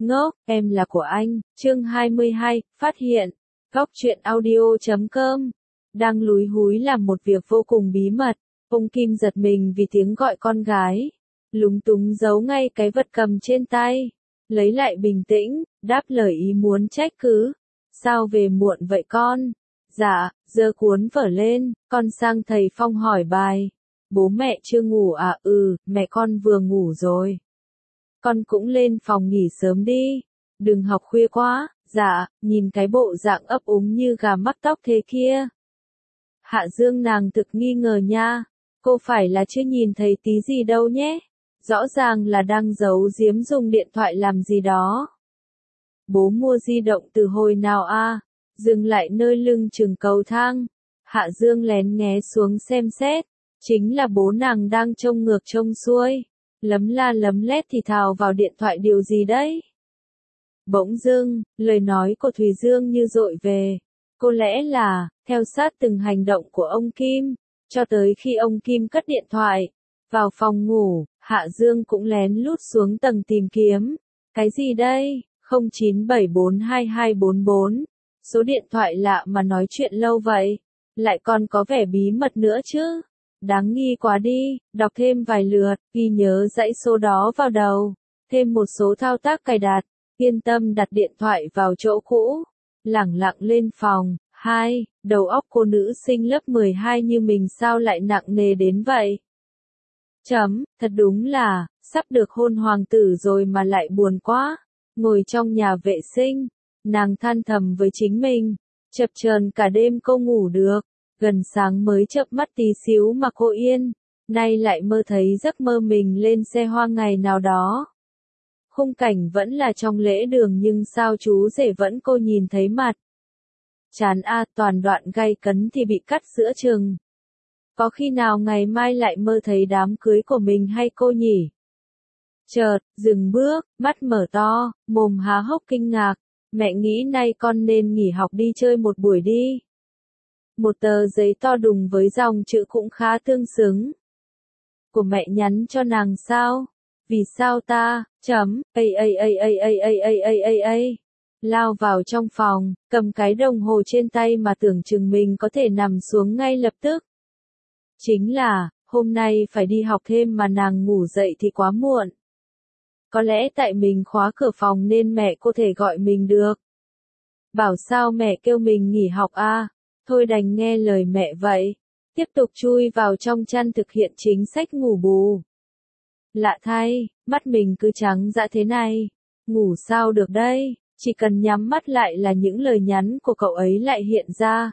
Ngốc, em là của anh, chương 22, phát hiện. Góc truyện audio.com. Đang lúi húi làm một việc vô cùng bí mật, ông Kim giật mình vì tiếng gọi con gái. Lúng túng giấu ngay cái vật cầm trên tay. Lấy lại bình tĩnh, đáp lời ý muốn trách cứ. Sao về muộn vậy con? Dạ, giơ cuốn vở lên, con sang thầy Phong hỏi bài. Bố mẹ chưa ngủ à? Mẹ con vừa ngủ rồi. Con cũng lên phòng nghỉ sớm đi. Đừng học khuya quá. Dạ, nhìn cái bộ dạng ấp úng như gà mắc tóc thế kia. Hạ Dương nàng thực nghi ngờ nha. Cô phải là chưa nhìn thấy tí gì đâu nhé. Rõ ràng là đang giấu giếm dùng điện thoại làm gì đó. Bố mua di động từ hồi nào à? Dừng lại nơi lưng chừng cầu thang. Hạ Dương lén nghé xuống xem xét. Chính là bố nàng đang trông ngược trông xuôi. Lấm la lấm lét thì thào vào điện thoại điều gì đấy? Bỗng dưng, lời nói của Thùy Dương như dội về. Có lẽ là, theo sát từng hành động của ông Kim, cho tới khi ông Kim cất điện thoại. Vào phòng ngủ, Hạ Dương cũng lén lút xuống tầng tìm kiếm. Cái gì đây? 09742244. Số điện thoại lạ mà nói chuyện lâu vậy. Lại còn có vẻ bí mật nữa chứ. Đáng nghi quá đi, đọc thêm vài lượt, ghi nhớ dãy số đó vào đầu. Thêm một số thao tác cài đặt. Yên tâm đặt điện thoại vào chỗ cũ. Lẳng lặng lên phòng. 2. Đầu óc cô nữ sinh lớp 12 như mình sao lại nặng nề đến vậy? Thật đúng là, sắp được hôn hoàng tử rồi mà lại buồn quá. Ngồi trong nhà vệ sinh, nàng than thầm với chính mình. Chập chờn cả đêm cô ngủ được. Gần sáng mới chợp mắt tí xíu mà cô yên. Nay lại mơ thấy giấc mơ mình lên xe hoa ngày nào đó. Khung cảnh vẫn là trong lễ đường nhưng sao chú rể vẫn cô nhìn thấy mặt. Chán a, toàn đoạn gay cấn thì bị cắt giữa chừng. Có khi nào ngày mai lại mơ thấy đám cưới của mình hay cô nhỉ? Chợt, dừng bước, mắt mở to, mồm há hốc kinh ngạc. Mẹ nghĩ nay con nên nghỉ học đi chơi một buổi đi. Một tờ giấy to đùng với dòng chữ cũng khá tương xứng. Của mẹ nhắn cho nàng sao? Vì sao ta? Lao vào trong phòng, cầm cái đồng hồ trên tay mà tưởng chừng mình có thể nằm xuống ngay lập tức. Chính là, hôm nay phải đi học thêm mà nàng ngủ dậy thì quá muộn. Có lẽ tại mình khóa cửa phòng nên mẹ có thể gọi mình được. Bảo sao mẹ kêu mình nghỉ học à? Thôi đành nghe lời mẹ vậy. Tiếp tục chui vào trong chăn thực hiện chính sách ngủ bù. Lạ thay, mắt mình cứ trắng dã thế này. Ngủ sao được đây, chỉ cần nhắm mắt lại là những lời nhắn của cậu ấy lại hiện ra.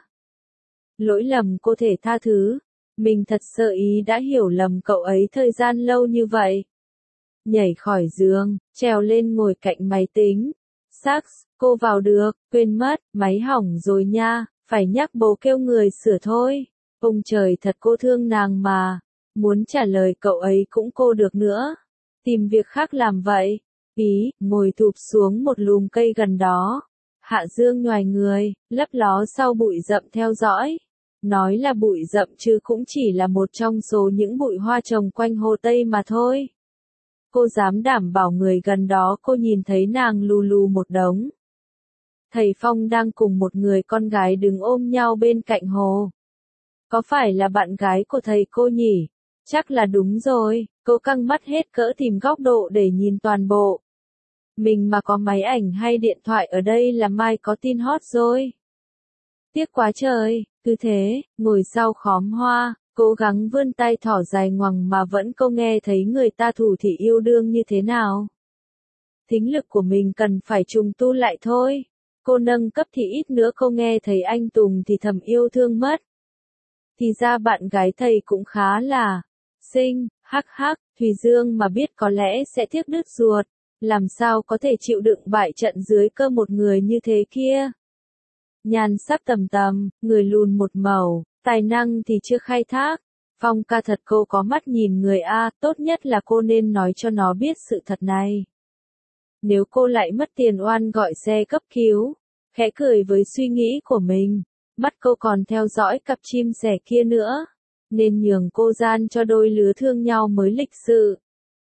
Lỗi lầm cô thể tha thứ. Mình thật sơ ý đã hiểu lầm cậu ấy thời gian lâu như vậy. Nhảy khỏi giường, trèo lên ngồi cạnh máy tính. Sax, cô vào được, quên mất, máy hỏng rồi nha, phải nhắc bố kêu người sửa thôi. Ông trời thật cô thương nàng mà. Muốn trả lời cậu ấy cũng cô được nữa. Tìm việc khác làm vậy. Ngồi thụp xuống một lùm cây gần đó. Hạ Dương nhoài người, lấp ló sau bụi rậm theo dõi. Nói là bụi rậm chứ cũng chỉ là một trong số những bụi hoa trồng quanh Hồ Tây mà thôi. Cô dám đảm bảo người gần đó cô nhìn thấy nàng lù lù một đống. Thầy Phong đang cùng một người con gái đứng ôm nhau bên cạnh hồ. Có phải là bạn gái của thầy cô nhỉ? Chắc là đúng rồi, cô căng mắt hết cỡ tìm góc độ để nhìn toàn bộ. Mình mà có máy ảnh hay điện thoại ở đây là mai có tin hot rồi. Tiếc quá trời, cứ thế, ngồi sau khóm hoa, cố gắng vươn tay thỏ dài ngoằng mà vẫn không nghe thấy người ta thủ thỉ yêu đương như thế nào. Thính lực của mình cần phải trùng tu lại thôi. Cô nâng cấp thì ít nữa cô nghe thấy anh Tùng thì thầm yêu thương mất. Thì ra bạn gái thầy cũng khá là xinh, Thùy Dương mà biết có lẽ sẽ tiếc đứt ruột, làm sao có thể chịu đựng bại trận dưới cơ một người như thế kia. Nhan sắc tầm tầm, người lùn một màu, tài năng thì chưa khai thác. Phong ca thật cô có mắt nhìn người a, tốt nhất là cô nên nói cho nó biết sự thật này. Nếu cô lại mất tiền oan gọi xe cấp cứu, khẽ cười với suy nghĩ của mình. Mắt cô còn theo dõi cặp chim sẻ kia nữa. Nên nhường cô gian cho đôi lứa thương nhau mới lịch sự.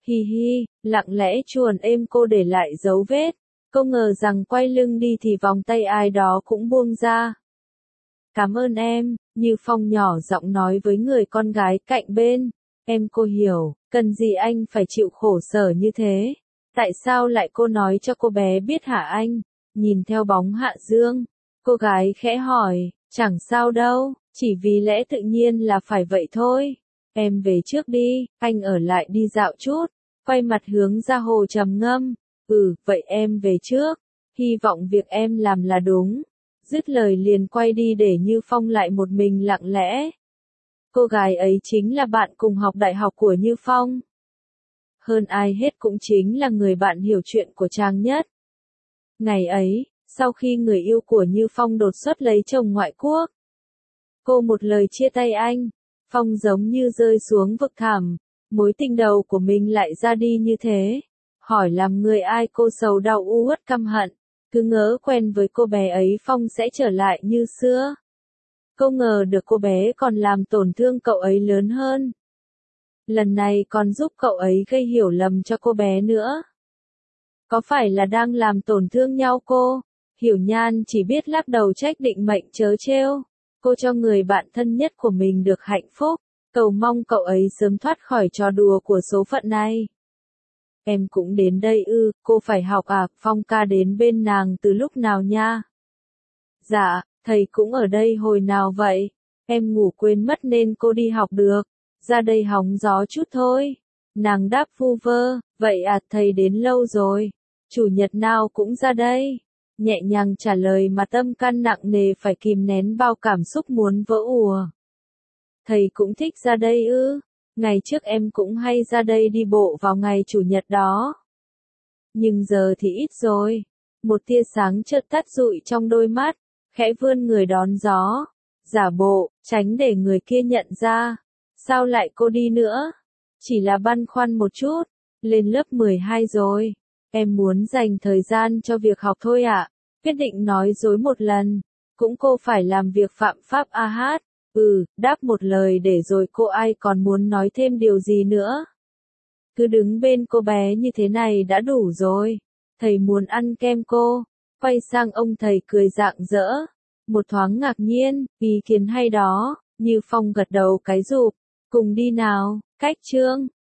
Hi hi, lặng lẽ chuồn êm cô để lại dấu vết. Cô ngờ rằng quay lưng đi thì vòng tay ai đó cũng buông ra. Cảm ơn em, Như Phong nhỏ giọng nói với người con gái cạnh bên. Em cô hiểu, cần gì anh phải chịu khổ sở như thế? Tại sao lại cô nói cho cô bé biết hả anh? Nhìn theo bóng Hạ Dương, cô gái khẽ hỏi, chẳng sao đâu, chỉ vì lẽ tự nhiên là phải vậy thôi. Em về trước đi, anh ở lại đi dạo chút. Quay mặt hướng ra hồ trầm ngâm. Vậy em về trước. Hy vọng việc em làm là đúng. Dứt lời liền quay đi để Như Phong lại một mình lặng lẽ. Cô gái ấy chính là bạn cùng học đại học của Như Phong. Hơn ai hết cũng chính là người bạn hiểu chuyện của chàng nhất. Ngày ấy, sau khi người yêu của Như Phong đột xuất lấy chồng ngoại quốc, cô một lời chia tay anh, Phong giống như rơi xuống vực thẳm, mối tình đầu của mình lại ra đi như thế. Hỏi làm người ai cô sầu đau u uất căm hận, cứ ngỡ quen với cô bé ấy Phong sẽ trở lại như xưa. Không ngờ được cô bé còn làm tổn thương cậu ấy lớn hơn. Lần này còn giúp cậu ấy gây hiểu lầm cho cô bé nữa. Có phải là đang làm tổn thương nhau cô? Hiểu Nhan chỉ biết lắc đầu trách định mệnh trớ trêu. Cô cho người bạn thân nhất của mình được hạnh phúc, cầu mong cậu ấy sớm thoát khỏi trò đùa của số phận này. Em cũng đến đây ư, cô phải học à, Phong ca đến bên nàng từ lúc nào nha? Dạ, thầy cũng ở đây hồi nào vậy? Em ngủ quên mất nên cô đi học được. Ra đây hóng gió chút thôi. Nàng đáp vu vơ, vậy à thầy đến lâu rồi. Chủ nhật nào cũng ra đây. Nhẹ nhàng trả lời mà tâm can nặng nề phải kìm nén bao cảm xúc muốn vỡ ùa. Thầy cũng thích ra đây ư? Ngày trước em cũng hay ra đây đi bộ vào ngày chủ nhật đó. Nhưng giờ thì ít rồi. Một tia sáng chợt tắt dụi trong đôi mắt, khẽ vươn người đón gió. Giả bộ, tránh để người kia nhận ra. Sao lại cô đi nữa? Chỉ là băn khoăn một chút. Lên lớp 12 rồi. Em muốn dành thời gian cho việc học thôi ạ. Quyết định nói dối một lần. Cũng cô phải làm việc phạm pháp a hát. Đáp một lời để rồi cô ai còn muốn nói thêm điều gì nữa. Cứ đứng bên cô bé như thế này đã đủ rồi. Thầy muốn ăn kem cô. Quay sang ông thầy cười rạng rỡ. Một thoáng ngạc nhiên, ý kiến hay đó. Như Phong gật đầu cái rụp. Cùng đi nào, cách chương.